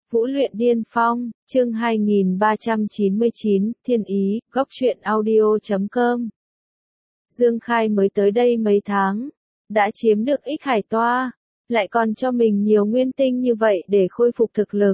Vũ luyện điên phong, chương 2399, Thiên ý, góc truyện audio.com. Dương Khai mới tới đây mấy tháng, đã chiếm được Ích Hải Toa, lại còn cho mình nhiều nguyên tinh như vậy để khôi phục thực lực.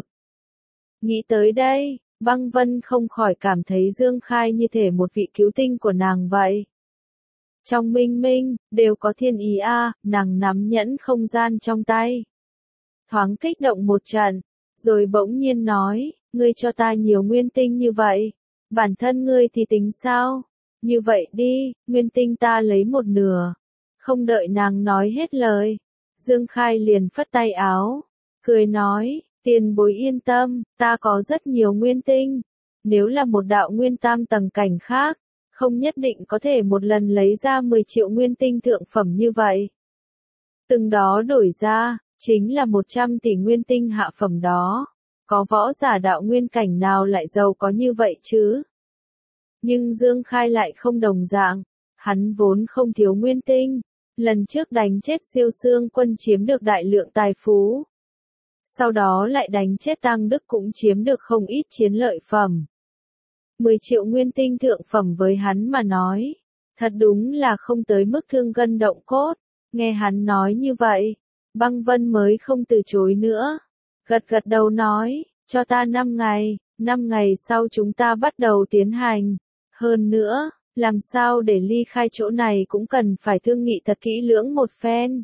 Nghĩ tới đây, Băng Vân không khỏi cảm thấy Dương Khai như thể một vị cứu tinh của nàng vậy. Trong minh minh, đều có thiên ý a, nàng nắm nhẫn không gian trong tay. Thoáng kích động một trận, rồi bỗng nhiên nói, ngươi cho ta nhiều nguyên tinh như vậy, bản thân ngươi thì tính sao? Như vậy đi, nguyên tinh ta lấy một nửa. Không đợi nàng nói hết lời, Dương Khai liền phất tay áo, cười nói, tiền bối yên tâm, ta có rất nhiều nguyên tinh. Nếu là một đạo nguyên tam tầng cảnh khác, không nhất định có thể một lần lấy ra 10 triệu nguyên tinh thượng phẩm như vậy. Từng đó đổi ra, chính là 100 tỷ nguyên tinh hạ phẩm đó. Có võ giả đạo nguyên cảnh nào lại giàu có như vậy chứ? Nhưng Dương Khai lại không đồng dạng, hắn vốn không thiếu nguyên tinh, lần trước đánh chết Siêu Xương Quân chiếm được đại lượng tài phú. Sau đó lại đánh chết Tăng Đức cũng chiếm được không ít chiến lợi phẩm. 10 triệu nguyên tinh thượng phẩm với hắn mà nói, thật đúng là không tới mức thương gân động cốt. Nghe hắn nói như vậy, Băng Vân mới không từ chối nữa. Gật gật đầu nói, cho ta 5 ngày, 5 ngày sau chúng ta bắt đầu tiến hành. Hơn nữa, làm sao để ly khai chỗ này cũng cần phải thương nghị thật kỹ lưỡng một phen.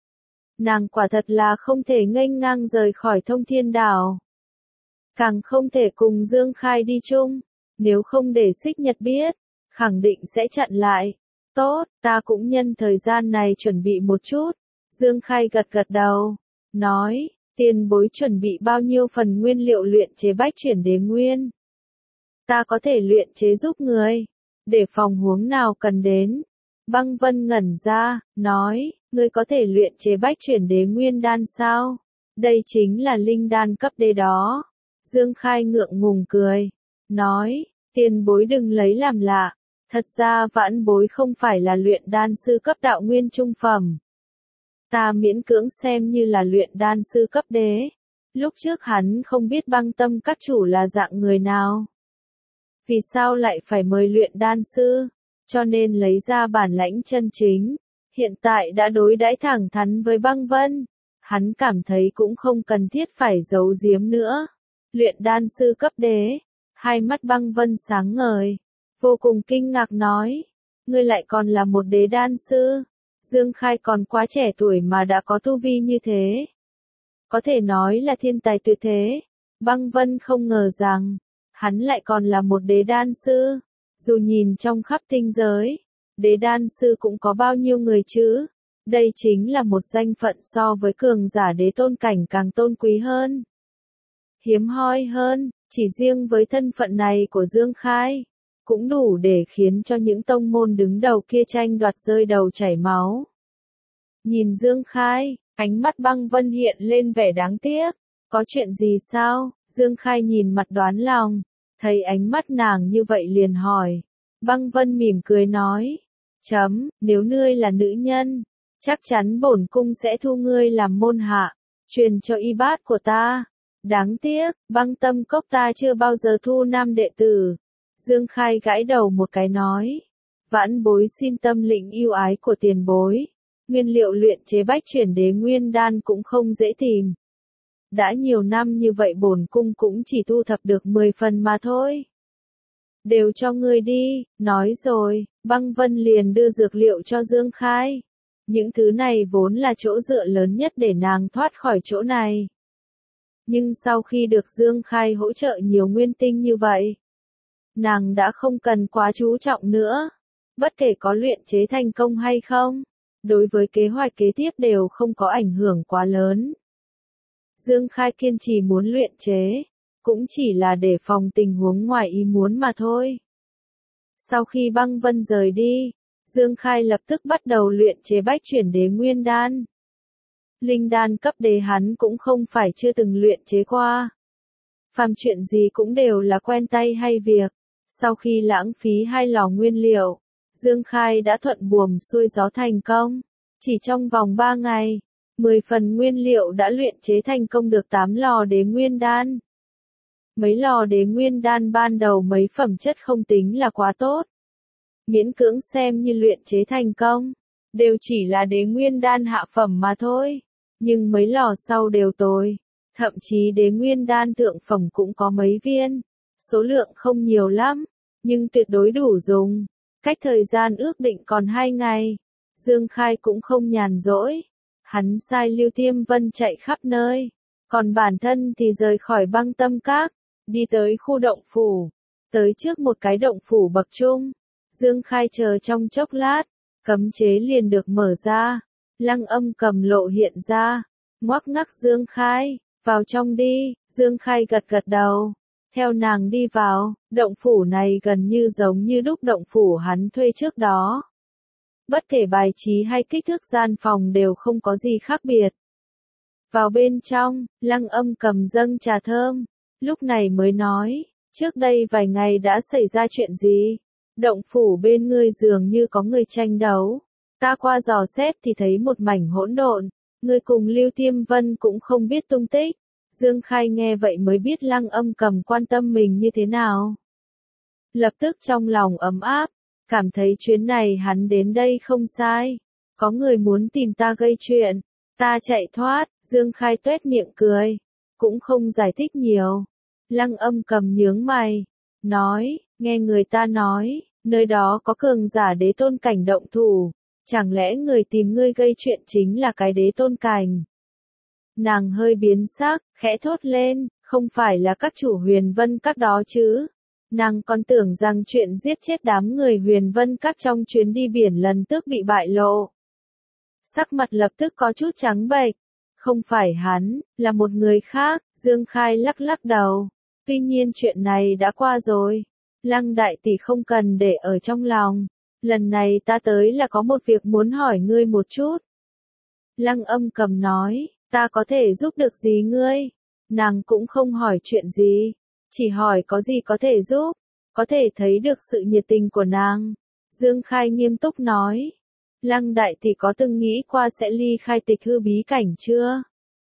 Nàng quả thật là không thể nghênh ngang rời khỏi Thông Thiên Đảo. Càng không thể cùng Dương Khai đi chung, nếu không để Xích Nhật biết, khẳng định sẽ chặn lại. Tốt, ta cũng nhân thời gian này chuẩn bị một chút. Dương Khai gật gật đầu, nói, tiền bối chuẩn bị bao nhiêu phần nguyên liệu luyện chế bách chuyển đế nguyên. Ta có thể luyện chế giúp người, để phòng huống nào cần đến. Băng Vân ngẩn ra, nói, ngươi có thể luyện chế bách chuyển đế nguyên đan sao? Đây chính là linh đan cấp đế đó. Dương Khai ngượng ngùng cười, nói, tiền bối đừng lấy làm lạ. Thật ra vãn bối không phải là luyện đan sư cấp đạo nguyên trung phẩm. Ta miễn cưỡng xem như là luyện đan sư cấp đế. Lúc trước hắn không biết Băng Tâm các chủ là dạng người nào. Vì sao lại phải mời luyện đan sư, cho nên lấy ra bản lãnh chân chính. Hiện tại đã đối đãi thẳng thắn với Băng Vân, hắn cảm thấy cũng không cần thiết phải giấu giếm nữa. Luyện đan sư cấp đế, hai mắt Băng Vân sáng ngời, vô cùng kinh ngạc nói, ngươi lại còn là một đế đan sư. Dương Khai còn quá trẻ tuổi mà đã có tu vi như thế. Có thể nói là thiên tài tuyệt thế. Băng Vân không ngờ rằng, hắn lại còn là một đế đan sư. Dù nhìn trong khắp tinh giới, đế đan sư cũng có bao nhiêu người chứ. Đây chính là một danh phận so với cường giả đế tôn cảnh càng tôn quý hơn. Hiếm hoi hơn, chỉ riêng với thân phận này của Dương Khai, cũng đủ để khiến cho những tông môn đứng đầu kia tranh đoạt rơi đầu chảy máu. Nhìn Dương Khai, ánh mắt Băng Vân hiện lên vẻ đáng tiếc. Có chuyện gì sao? Dương Khai nhìn mặt đoán lòng, thấy ánh mắt nàng như vậy liền hỏi. Băng Vân mỉm cười nói, nếu ngươi là nữ nhân, chắc chắn bổn cung sẽ thu ngươi làm môn hạ, truyền cho y bát của ta. Đáng tiếc, Băng Tâm cốc ta chưa bao giờ thu nam đệ tử. Dương Khai gãi đầu một cái nói, vãn bối xin tâm lĩnh yêu ái của tiền bối. Nguyên liệu luyện chế bách chuyển đế nguyên đan cũng không dễ tìm. Đã nhiều năm như vậy bổn cung cũng chỉ thu thập được 10 phần mà thôi. Đều cho ngươi đi, nói rồi, Băng Vân liền đưa dược liệu cho Dương Khai. Những thứ này vốn là chỗ dựa lớn nhất để nàng thoát khỏi chỗ này. Nhưng sau khi được Dương Khai hỗ trợ nhiều nguyên tinh như vậy, nàng đã không cần quá chú trọng nữa. Bất kể có luyện chế thành công hay không, đối với kế hoạch kế tiếp đều không có ảnh hưởng quá lớn. Dương Khai kiên trì muốn luyện chế, cũng chỉ là để phòng tình huống ngoài ý muốn mà thôi. Sau khi Băng Vân rời đi, Dương Khai lập tức bắt đầu luyện chế bách chuyển đế nguyên đan. Linh đan cấp đế hắn cũng không phải chưa từng luyện chế qua. Phàm chuyện gì cũng đều là quen tay hay việc. Sau khi lãng phí 2 lò nguyên liệu, Dương Khai đã thuận buồm xuôi gió thành công. Chỉ trong vòng 3 ngày, 10 phần nguyên liệu đã luyện chế thành công được 8 lò đế nguyên đan. Mấy lò đế nguyên đan ban đầu mấy phẩm chất không tính là quá tốt. Miễn cưỡng xem như luyện chế thành công. Đều chỉ là đế nguyên đan hạ phẩm mà thôi. Nhưng mấy lò sau đều tồi. Thậm chí đế nguyên đan thượng phẩm cũng có mấy viên. Số lượng không nhiều lắm. Nhưng tuyệt đối đủ dùng. Cách thời gian ước định còn 2 ngày. Dương Khai cũng không nhàn rỗi. Hắn sai Lưu Tiêm Vân chạy khắp nơi. Còn bản thân thì rời khỏi Băng Tâm Các. Đi tới khu động phủ. Tới trước một cái động phủ bậc trung. Dương Khai chờ trong chốc lát. Cấm chế liền được mở ra. Lăng Âm Cầm lộ hiện ra. Ngoắc ngắc Dương Khai. Vào trong đi. Dương Khai gật gật đầu. Theo nàng đi vào. Động phủ này gần như giống như đúc động phủ hắn thuê trước đó. Bất kể bài trí hay kích thước gian phòng đều không có gì khác biệt. Vào bên trong, Lăng Âm Cầm dâng trà thơm. Lúc này mới nói, trước đây vài ngày đã xảy ra chuyện gì? Động phủ bên ngươi dường như có người tranh đấu. Ta qua dò xét thì thấy một mảnh hỗn độn. Ngươi cùng Lưu Tiêm Vân cũng không biết tung tích. Dương Khai nghe vậy mới biết Lăng Âm Cầm quan tâm mình như thế nào. Lập tức trong lòng ấm áp. Cảm thấy chuyến này hắn đến đây không sai. Có người muốn tìm ta gây chuyện. Ta chạy thoát. Dương Khai tuét miệng cười. Cũng không giải thích nhiều. Lăng Âm Cầm nhướng mày. Nói, nghe người ta nói, nơi đó có cường giả đế tôn cảnh động thủ. Chẳng lẽ người tìm ngươi gây chuyện chính là cái đế tôn cảnh? Nàng hơi biến sắc, khẽ thốt lên, không phải là các chủ Huyền Vân Các đó chứ? Nàng còn tưởng rằng chuyện giết chết đám người Huyền Vân Các trong chuyến đi biển lần trước bị bại lộ. Sắc mặt lập tức có chút trắng bệch. Không phải hắn, là một người khác. Dương Khai lắc lắc đầu. Tuy nhiên chuyện này đã qua rồi. Lăng đại tỷ không cần để ở trong lòng. Lần này ta tới là có một việc muốn hỏi ngươi một chút. Lăng Âm Cầm nói, ta có thể giúp được gì ngươi? Nàng cũng không hỏi chuyện gì. Chỉ hỏi có gì có thể giúp. Có thể thấy được sự nhiệt tình của nàng. Dương Khai nghiêm túc nói. Lăng đại tỷ có từng nghĩ qua sẽ ly khai Tịch Hư bí cảnh chưa?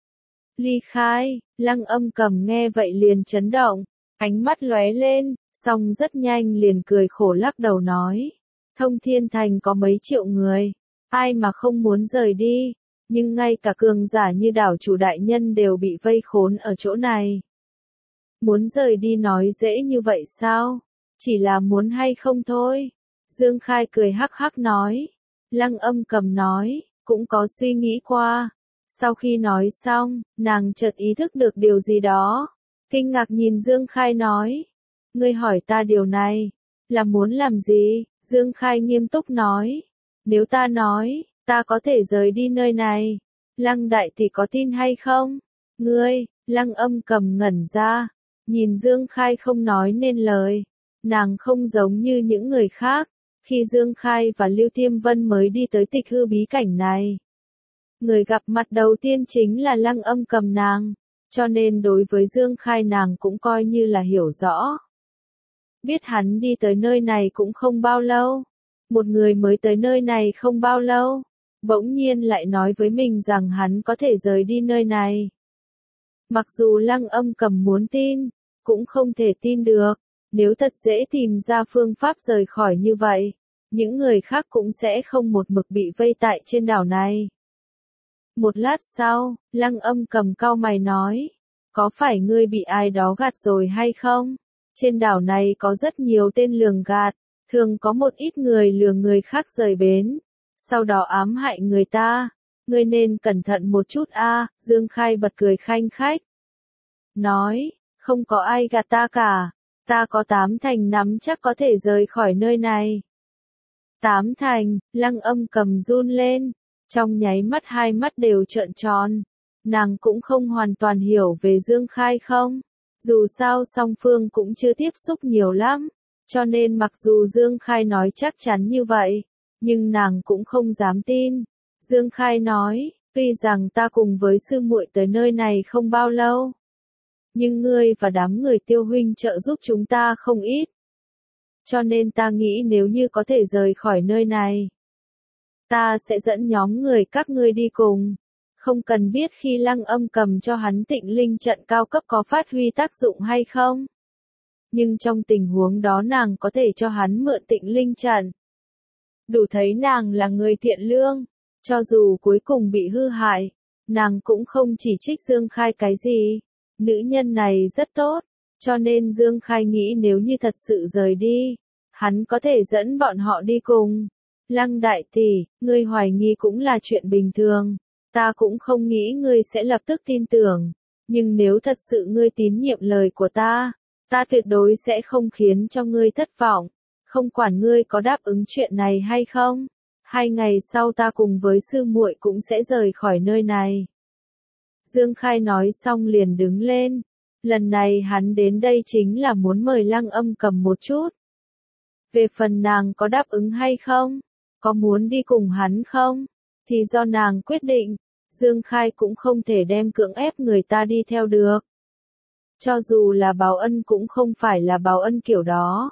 Ly khai, Lăng Âm Cầm nghe vậy liền chấn động. Ánh mắt lóe lên, xong rất nhanh liền cười khổ lắc đầu nói. Thông Thiên Thành có mấy triệu người. Ai mà không muốn rời đi. Nhưng ngay cả cường giả như đảo chủ đại nhân đều bị vây khốn ở chỗ này. Muốn rời đi nói dễ như vậy sao? Chỉ là muốn hay không thôi. Dương Khai cười hắc hắc nói. Lăng Âm Cầm nói, cũng có suy nghĩ qua. Sau khi nói xong, nàng chợt ý thức được điều gì đó. Kinh ngạc nhìn Dương Khai nói. Ngươi hỏi ta điều này, là muốn làm gì? Dương Khai nghiêm túc nói. Nếu ta nói, ta có thể rời đi nơi này. Lăng đại tỷ có tin hay không? Ngươi, Lăng Âm Cầm ngẩn ra. Nhìn Dương Khai không nói nên lời. Nàng không giống như những người khác. Khi Dương Khai và Lưu Tiêm Vân mới đi tới Tịch Hư bí cảnh này. Người gặp mặt đầu tiên chính là Lăng Âm Cầm nàng. Cho nên đối với Dương Khai nàng cũng coi như là hiểu rõ. Biết hắn đi tới nơi này cũng không bao lâu. Một người mới tới nơi này không bao lâu. Bỗng nhiên lại nói với mình rằng hắn có thể rời đi nơi này. Mặc dù Lăng Âm Cầm muốn tin, cũng không thể tin được. Nếu thật dễ tìm ra phương pháp rời khỏi như vậy, những người khác cũng sẽ không một mực bị vây tại trên đảo này. Một lát sau, Lăng Âm Cầm cau mày nói, có phải ngươi bị ai đó gạt rồi hay không? Trên đảo này có rất nhiều tên lường gạt, thường có một ít người lừa người khác rời bến, sau đó ám hại người ta. Ngươi nên cẩn thận một chút a. Dương Khai bật cười khanh khách. Nói, không có ai gạt ta cả. Ta có 8 thành nắm chắc có thể rời khỏi nơi này. 8 thành, Lăng Âm Cầm run lên. Trong nháy mắt hai mắt đều trợn tròn. Nàng cũng không hoàn toàn hiểu về Dương Khai không. Dù sao song phương cũng chưa tiếp xúc nhiều lắm. Cho nên mặc dù Dương Khai nói chắc chắn như vậy, nhưng nàng cũng không dám tin. Dương Khai nói, tuy rằng ta cùng với sư muội tới nơi này không bao lâu, nhưng ngươi và đám người Tiêu huynh trợ giúp chúng ta không ít. Cho nên ta nghĩ nếu như có thể rời khỏi nơi này, ta sẽ dẫn nhóm người các ngươi đi cùng. Không cần biết khi Lăng Âm cầm cho hắn Tịnh Linh trận cao cấp có phát huy tác dụng hay không. Nhưng trong tình huống đó nàng có thể cho hắn mượn Tịnh Linh trận. Đủ thấy nàng là người thiện lương, cho dù cuối cùng bị hư hại, nàng cũng không chỉ trích Dương Khai cái gì. Nữ nhân này rất tốt, cho nên Dương Khai nghĩ nếu như thật sự rời đi, hắn có thể dẫn bọn họ đi cùng. Lăng đại tỷ, ngươi hoài nghi cũng là chuyện bình thường, ta cũng không nghĩ ngươi sẽ lập tức tin tưởng, nhưng nếu thật sự ngươi tín nhiệm lời của ta tuyệt đối sẽ không khiến cho ngươi thất vọng, không quản ngươi có đáp ứng chuyện này hay không. 2 ngày sau ta cùng với sư muội cũng sẽ rời khỏi nơi này. Dương Khai nói xong liền đứng lên. Lần này hắn đến đây chính là muốn mời Lăng Âm cầm một chút. Về phần nàng có đáp ứng hay không, có muốn đi cùng hắn không, thì do nàng quyết định. Dương Khai cũng không thể đem cưỡng ép người ta đi theo được. Cho dù là báo ân cũng không phải là báo ân kiểu đó.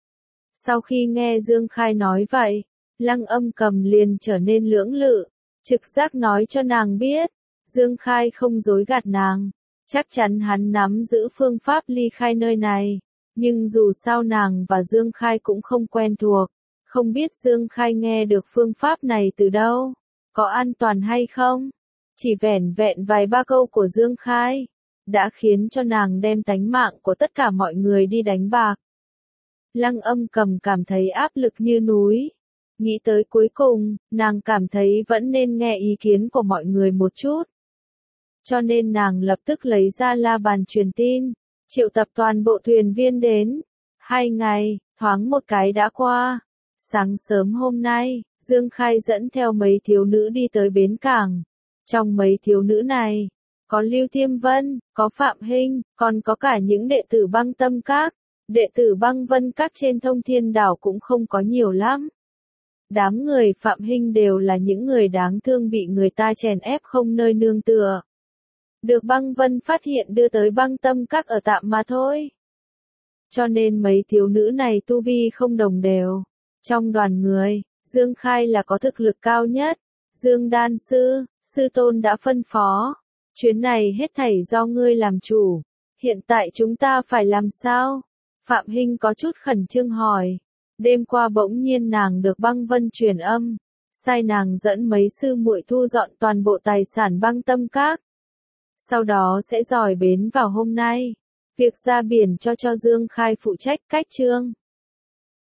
Sau khi nghe Dương Khai nói vậy, Lăng Âm cầm liền trở nên lưỡng lự, trực giác nói cho nàng biết, Dương Khai không dối gạt nàng, chắc chắn hắn nắm giữ phương pháp ly khai nơi này, nhưng dù sao nàng và Dương Khai cũng không quen thuộc, không biết Dương Khai nghe được phương pháp này từ đâu, có an toàn hay không, chỉ vẻn vẹn vài ba câu của Dương Khai, đã khiến cho nàng đem tánh mạng của tất cả mọi người đi đánh bạc. Lăng Âm cầm cảm thấy áp lực như núi. Nghĩ tới cuối cùng, nàng cảm thấy vẫn nên nghe ý kiến của mọi người một chút. Cho nên nàng lập tức lấy ra la bàn truyền tin, triệu tập toàn bộ thuyền viên đến. 2 ngày, thoáng một cái đã qua. Sáng sớm hôm nay, Dương Khai dẫn theo mấy thiếu nữ đi tới bến cảng. Trong mấy thiếu nữ này, có Lưu Thiêm Vân, có Phạm Hinh, còn có cả những đệ tử Băng Tâm Các. Đệ tử Băng Vân Các trên Thông Thiên Đảo cũng không có nhiều lắm. Đám người Phạm Hinh đều là những người đáng thương bị người ta chèn ép không nơi nương tựa. Được Băng Vân phát hiện đưa tới Băng Tâm Các ở tạm mà thôi. Cho nên mấy thiếu nữ này tu vi không đồng đều. Trong đoàn người, Dương Khai là có thực lực cao nhất. Dương Đan Sư, Sư Tôn đã phân phó. Chuyến này hết thảy do ngươi làm chủ. Hiện tại chúng ta phải làm sao? Phạm Hinh có chút khẩn trương hỏi. Đêm qua bỗng nhiên nàng được Băng Vân truyền âm, sai nàng dẫn mấy sư muội thu dọn toàn bộ tài sản Băng Tâm Các. Sau đó sẽ dời bến vào hôm nay. Việc ra biển cho Dương Khai phụ trách cách trương.